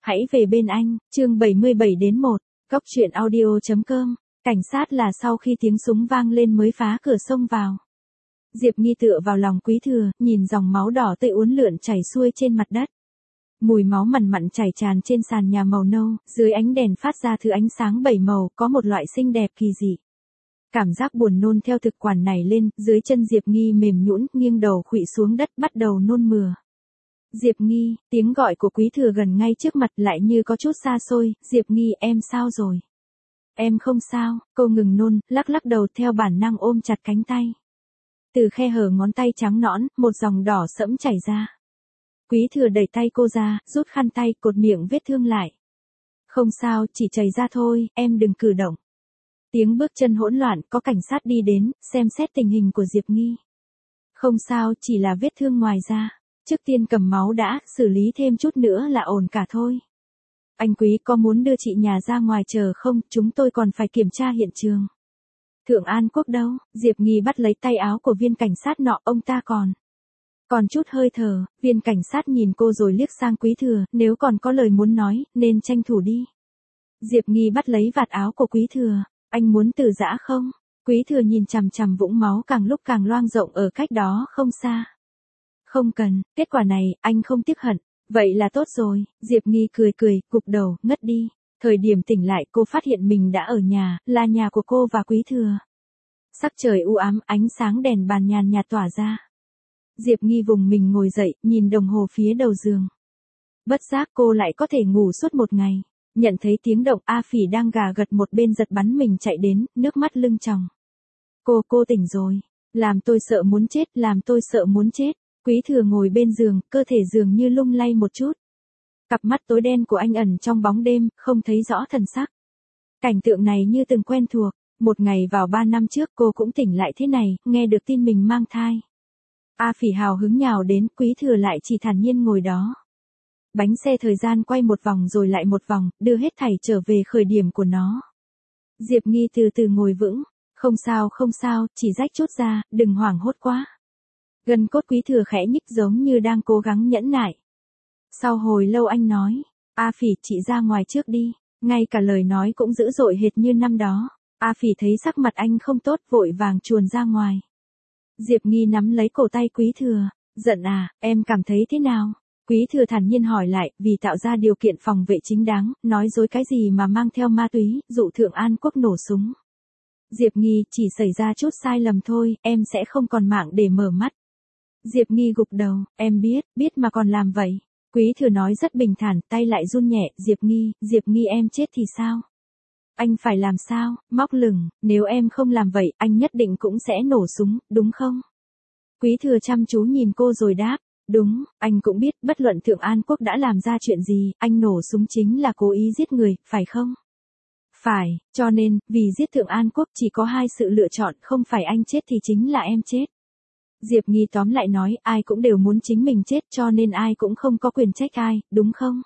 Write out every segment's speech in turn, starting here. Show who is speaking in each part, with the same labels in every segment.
Speaker 1: Hãy về bên anh, chương 77-1, Cóc truyện audio.com. Cảnh sát là sau khi tiếng súng vang lên mới phá cửa xông vào. Diệp Nghi tựa vào lòng Quý Thừa, nhìn dòng máu đỏ tươi uốn lượn chảy xuôi trên mặt đất. Mùi máu mằn mặn chảy tràn trên sàn nhà màu nâu, dưới ánh đèn phát ra thứ ánh sáng bảy màu, có một loại xinh đẹp kỳ dị. Cảm giác buồn nôn theo thực quản nảy lên, dưới chân Diệp Nghi mềm nhũn, nghiêng đầu khuỵu xuống đất, bắt đầu nôn mửa. Diệp Nghi, tiếng gọi của Quý Thừa gần ngay trước mặt lại như có chút xa xôi. Diệp Nghi, em sao rồi? Em không sao, cô ngừng nôn, lắc lắc đầu theo bản năng ôm chặt cánh tay. Từ khe hở ngón tay trắng nõn, một dòng đỏ sẫm chảy ra. Quý Thừa đẩy tay cô ra, rút khăn tay, cột miệng vết thương lại. Không sao, chỉ chảy ra thôi, em đừng cử động. Tiếng bước chân hỗn loạn, có cảnh sát đi đến, xem xét tình hình của Diệp Nghi. Không sao, chỉ là vết thương ngoài da. Trước tiên cầm máu đã, xử lý thêm chút nữa là ổn cả thôi. Anh Quý có muốn đưa chị nhà ra ngoài chờ không, chúng tôi còn phải kiểm tra hiện trường. Thượng An Quốc đâu? Diệp Nghi bắt lấy tay áo của viên cảnh sát nọ, ông ta còn chút hơi thở. Viên cảnh sát nhìn cô rồi liếc sang Quý Thừa, nếu còn có lời muốn nói, nên tranh thủ đi. Diệp Nghi bắt lấy vạt áo của Quý Thừa, anh muốn từ giã không? Quý Thừa nhìn chằm chằm vũng máu càng lúc càng loang rộng ở cách đó không xa. Không cần, kết quả này, anh không tiếc hận. Vậy là tốt rồi. Diệp Nghi cười cười, gục đầu, ngất đi. Thời điểm tỉnh lại cô phát hiện mình đã ở nhà, là nhà của cô và Quý Thừa. Sắc trời u ám, ánh sáng đèn bàn nhàn nhạt tỏa ra. Diệp Nghi vùng mình ngồi dậy, nhìn đồng hồ phía đầu giường. Bất giác cô lại có thể ngủ suốt một ngày. Nhận thấy tiếng động, A Phỉ đang gà gật một bên giật bắn mình chạy đến, nước mắt lưng tròng. Cô tỉnh rồi. Làm tôi sợ muốn chết, làm tôi sợ muốn chết. Quý Thừa ngồi bên giường, cơ thể dường như lung lay một chút. Cặp mắt tối đen của anh ẩn trong bóng đêm, không thấy rõ thần sắc. Cảnh tượng này như từng quen thuộc. Một ngày vào 3 năm trước cô cũng tỉnh lại thế này, nghe được tin mình mang thai. A Phỉ hào hứng nhào đến, Quý Thừa lại chỉ thản nhiên ngồi đó. Bánh xe thời gian quay một vòng rồi lại một vòng, đưa hết thảy trở về khởi điểm của nó. Diệp Nghi từ từ ngồi vững. Không sao, chỉ rách chút ra, đừng hoảng hốt quá. Gân cốt Quý Thừa khẽ nhích giống như đang cố gắng nhẫn nại. Sau hồi lâu anh nói, A Phỉ chị ra ngoài trước đi, ngay cả lời nói cũng dữ dội hệt như năm đó. A Phỉ thấy sắc mặt anh không tốt vội vàng chuồn ra ngoài. Diệp Nghi nắm lấy cổ tay Quý Thừa, giận à, em cảm thấy thế nào? Quý Thừa thản nhiên hỏi lại, vì tạo ra điều kiện phòng vệ chính đáng, nói dối cái gì mà mang theo ma túy, dụ Thượng An Quốc nổ súng. Diệp Nghi, chỉ xảy ra chút sai lầm thôi, em sẽ không còn mạng để mở mắt. Diệp Nghi gục đầu, em biết mà còn làm vậy. Quý Thừa nói rất bình thản, tay lại run nhẹ, Diệp Nghi em chết thì sao? Anh phải làm sao? Móc lửng, nếu em không làm vậy, anh nhất định cũng sẽ nổ súng, đúng không? Quý Thừa chăm chú nhìn cô rồi đáp, đúng, anh cũng biết, bất luận Thượng An Quốc đã làm ra chuyện gì, anh nổ súng chính là cố ý giết người, phải không? Phải, cho nên, vì giết Thượng An Quốc chỉ có hai sự lựa chọn, không phải anh chết thì chính là em chết. Diệp Nghi tóm lại nói, ai cũng đều muốn chính mình chết cho nên ai cũng không có quyền trách ai, đúng không?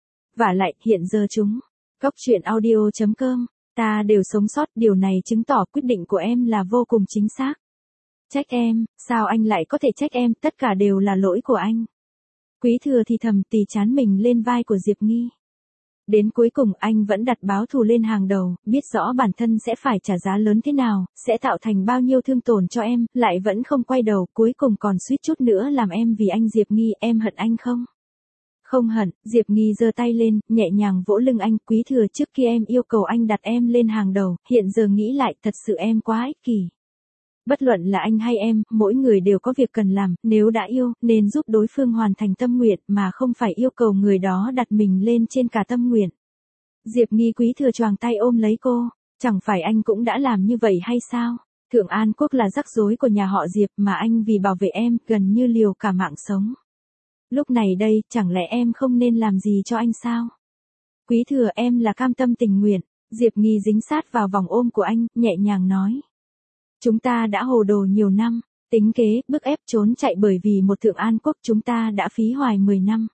Speaker 1: Vả lại, hiện giờ Cóc truyện audio.com, ta đều sống sót, điều này chứng tỏ quyết định của em là vô cùng chính xác. Trách em, sao anh lại có thể trách em, tất cả đều là lỗi của anh. Quý Thừa thì thầm tì trán mình lên vai của Diệp Nghi. Đến cuối cùng anh vẫn đặt báo thù lên hàng đầu, biết rõ bản thân sẽ phải trả giá lớn thế nào, sẽ tạo thành bao nhiêu thương tổn cho em, lại vẫn không quay đầu, cuối cùng còn suýt chút nữa làm em vì anh. Diệp Nghi, em hận anh không? Không hận. Diệp Nghi giơ tay lên, nhẹ nhàng vỗ lưng anh. Quý Thừa, trước kia em yêu cầu anh đặt em lên hàng đầu, hiện giờ nghĩ lại thật sự em quá ích kỷ. Bất luận là anh hay em, mỗi người đều có việc cần làm, nếu đã yêu, nên giúp đối phương hoàn thành tâm nguyện mà không phải yêu cầu người đó đặt mình lên trên cả tâm nguyện. Diệp Nghi. Quý Thừa choàng tay ôm lấy cô, chẳng phải anh cũng đã làm như vậy hay sao? Thượng An Quốc là rắc rối của nhà họ Diệp mà anh vì bảo vệ em, gần như liều cả mạng sống. Lúc này đây, chẳng lẽ em không nên làm gì cho anh sao? Quý Thừa, em là cam tâm tình nguyện. Diệp Nghi dính sát vào vòng ôm của anh, nhẹ nhàng nói. Chúng ta đã hồ đồ nhiều năm, tính kế, bức ép trốn chạy bởi vì một Thượng An Quốc, chúng ta đã phí hoài 10 năm.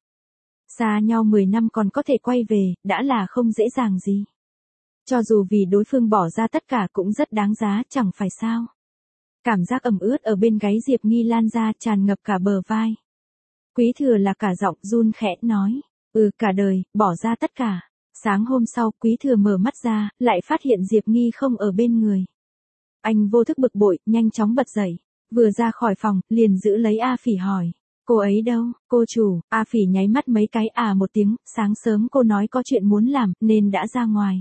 Speaker 1: Xa nhau 10 năm còn có thể quay về, đã là không dễ dàng gì. Cho dù vì đối phương bỏ ra tất cả cũng rất đáng giá, chẳng phải sao? Cảm giác ẩm ướt ở bên gáy Diệp Nghi lan ra, tràn ngập cả bờ vai. Quý Thừa là cả giọng run khẽ nói, Cả đời, bỏ ra tất cả. Sáng hôm sau, Quý Thừa mở mắt ra, lại phát hiện Diệp Nghi không ở bên người. Anh vô thức bực bội, nhanh chóng bật dậy. Vừa ra khỏi phòng, liền giữ lấy A Phỉ hỏi. Cô ấy đâu, cô chủ? A Phỉ nháy mắt mấy cái một tiếng, sáng sớm cô nói có chuyện muốn làm, nên đã ra ngoài.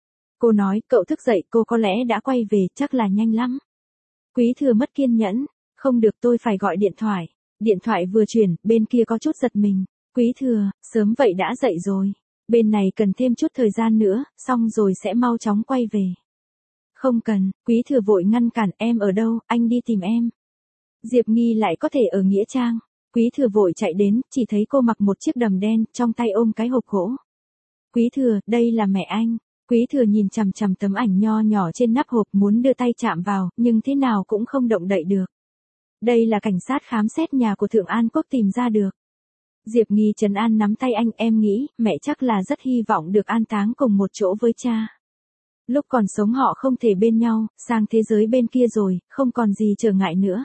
Speaker 1: Cô nói, cậu thức dậy, cô có lẽ đã quay về, chắc là nhanh lắm. Quý Thừa mất kiên nhẫn. Không được, tôi phải gọi điện thoại. Điện thoại vừa chuyển, bên kia có chút giật mình. Quý Thừa, sớm vậy đã dậy rồi. Bên này cần thêm chút thời gian nữa, xong rồi sẽ mau chóng quay về. Không cần, Quý Thừa vội ngăn cản, em ở đâu, anh đi tìm em. Diệp Nghi lại có thể ở Nghĩa Trang. Quý Thừa vội chạy đến, chỉ thấy cô mặc một chiếc đầm đen, trong tay ôm cái hộp gỗ. Quý Thừa, đây là mẹ anh. Quý Thừa nhìn chằm chằm tấm ảnh nho nhỏ trên nắp hộp, muốn đưa tay chạm vào, nhưng thế nào cũng không động đậy được. Đây là cảnh sát khám xét nhà của Thượng An Quốc tìm ra được. Diệp Nghi trấn an nắm tay anh, em nghĩ, mẹ chắc là rất hy vọng được an táng cùng một chỗ với cha. Lúc còn sống họ không thể bên nhau, sang thế giới bên kia rồi, không còn gì trở ngại nữa.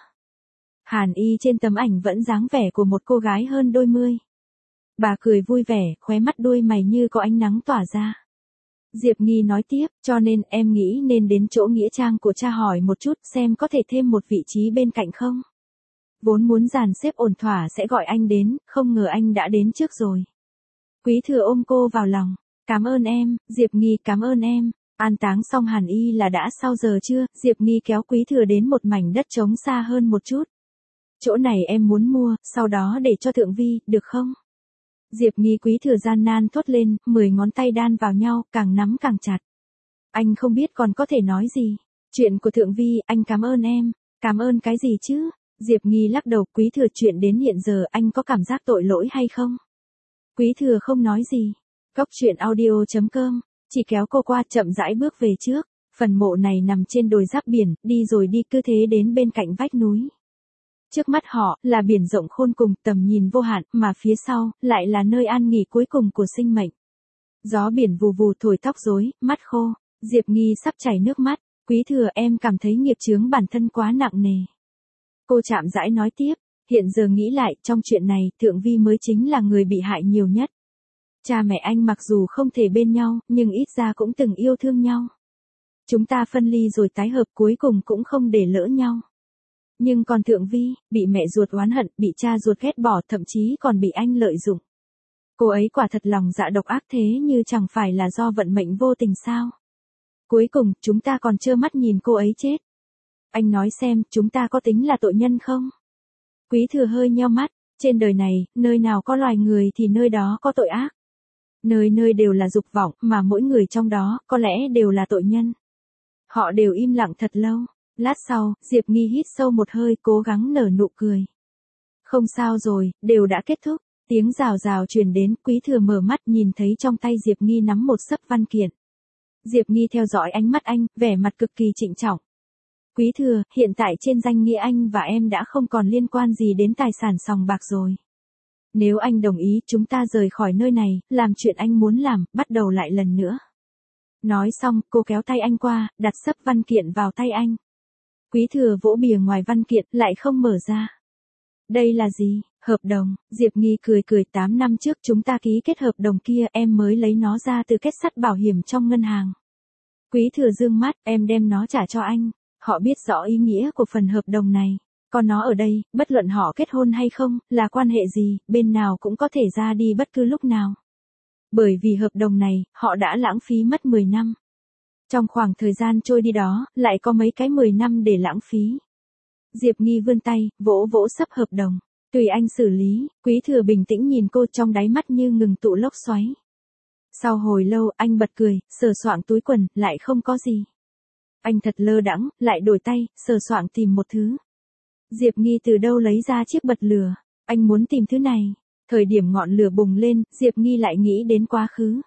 Speaker 1: Hàn Y trên tấm ảnh vẫn dáng vẻ của một cô gái hơn đôi mươi. Bà cười vui vẻ, khóe mắt đuôi mày như có ánh nắng tỏa ra. Diệp Nghi nói tiếp, cho nên em nghĩ nên đến chỗ nghĩa trang của cha hỏi một chút xem có thể thêm một vị trí bên cạnh không. Vốn muốn dàn xếp ổn thỏa sẽ gọi anh đến, không ngờ anh đã đến trước rồi. Quý Thừa ôm cô vào lòng. Cảm ơn em, Diệp Nghi, cảm ơn em. An táng xong Hàn Y là đã sau giờ chưa? Diệp Nghi kéo Quý Thừa đến một mảnh đất trống xa hơn một chút. Chỗ này em muốn mua, sau đó để cho Thượng Vi, được không? Diệp Nghi. Quý Thừa gian nan thốt lên, 10 ngón tay đan vào nhau, càng nắm càng chặt. Anh không biết còn có thể nói gì. Chuyện của Thượng Vi, anh cảm ơn em. Cảm ơn cái gì chứ? Diệp Nghi lắc đầu. Quý Thừa, chuyện đến hiện giờ anh có cảm giác tội lỗi hay không? Quý Thừa không nói gì. Cóc truyện audio.com, chỉ kéo cô qua, chậm rãi bước về trước. Phần mộ này nằm trên đồi giáp biển, đi rồi đi, cứ thế đến bên cạnh vách núi. Trước mắt họ là biển rộng khôn cùng, tầm nhìn vô hạn, mà phía sau lại là nơi an nghỉ cuối cùng của sinh mệnh. Gió biển vù vù thổi tóc rối, mắt khô. Diệp Nghi sắp chảy nước mắt. Quý Thừa, em cảm thấy nghiệp chướng bản thân quá nặng nề. Cô chạm rãi nói tiếp, hiện giờ nghĩ lại, trong chuyện này, Thượng Vi mới chính là người bị hại nhiều nhất. Cha mẹ anh mặc dù không thể bên nhau, nhưng ít ra cũng từng yêu thương nhau. Chúng ta phân ly rồi tái hợp, cuối cùng cũng không để lỡ nhau. Nhưng còn Thượng Vi, bị mẹ ruột oán hận, bị cha ruột ghét bỏ, thậm chí còn bị anh lợi dụng. Cô ấy quả thật lòng dạ độc ác, thế như chẳng phải là do vận mệnh vô tình sao? Cuối cùng, chúng ta còn trơ mắt nhìn cô ấy chết. Anh nói xem, chúng ta có tính là tội nhân không? Quý Thừa hơi nheo mắt, trên đời này, nơi nào có loài người thì nơi đó có tội ác. Nơi nơi đều là dục vọng, mà mỗi người trong đó, có lẽ đều là tội nhân. Họ đều im lặng thật lâu. Lát sau, Diệp Nghi hít sâu một hơi, cố gắng nở nụ cười. Không sao rồi, đều đã kết thúc. Tiếng rào rào truyền đến, Quý Thừa mở mắt nhìn thấy trong tay Diệp Nghi nắm một xấp văn kiện. Diệp Nghi theo dõi ánh mắt anh, vẻ mặt cực kỳ trịnh trọng. Quý Thừa, hiện tại trên danh nghĩa anh và em đã không còn liên quan gì đến tài sản sòng bạc rồi. Nếu anh đồng ý, chúng ta rời khỏi nơi này, làm chuyện anh muốn làm, bắt đầu lại lần nữa. Nói xong, cô kéo tay anh qua, đặt xấp văn kiện vào tay anh. Quý Thừa vỗ bìa ngoài văn kiện, lại không mở ra. Đây là gì? Hợp đồng. Diệp Nghi cười cười, 8 năm trước chúng ta ký kết hợp đồng kia, em mới lấy nó ra từ kết sắt bảo hiểm trong ngân hàng. Quý Thừa dương mắt, em đem nó trả cho anh. Họ biết rõ ý nghĩa của phần hợp đồng này. Còn nó ở đây, bất luận họ kết hôn hay không, là quan hệ gì, bên nào cũng có thể ra đi bất cứ lúc nào. Bởi vì hợp đồng này, họ đã lãng phí mất 10 năm. Trong khoảng thời gian trôi đi đó, lại có mấy cái 10 năm để lãng phí. Diệp Nghi vươn tay, vỗ vỗ xấp hợp đồng. Tùy anh xử lý. Quý Thừa bình tĩnh nhìn cô, trong đáy mắt như ngừng tụ lốc xoáy. Sau hồi lâu, anh bật cười, sờ soạng túi quần, lại không có gì. Anh thật lơ đãng, lại đổi tay, sờ soạng tìm một thứ. Diệp Nghi từ đâu lấy ra chiếc bật lửa. Anh muốn tìm thứ này. Thời điểm ngọn lửa bùng lên, Diệp Nghi lại nghĩ đến quá khứ.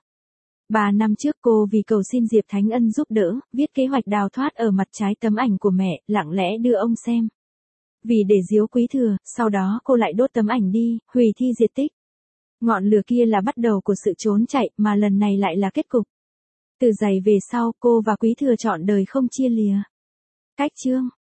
Speaker 1: 3 năm trước cô vì cầu xin Diệp Thánh Ân giúp đỡ, viết kế hoạch đào thoát ở mặt trái tấm ảnh của mẹ, lặng lẽ đưa ông xem. Vì để giấu Quý Thừa, sau đó cô lại đốt tấm ảnh đi, hủy thi diệt tích. Ngọn lửa kia là bắt đầu của sự trốn chạy, mà lần này lại là kết cục. Từ giày về sau, cô và Quý Thừa trọn đời không chia lìa. Cách chương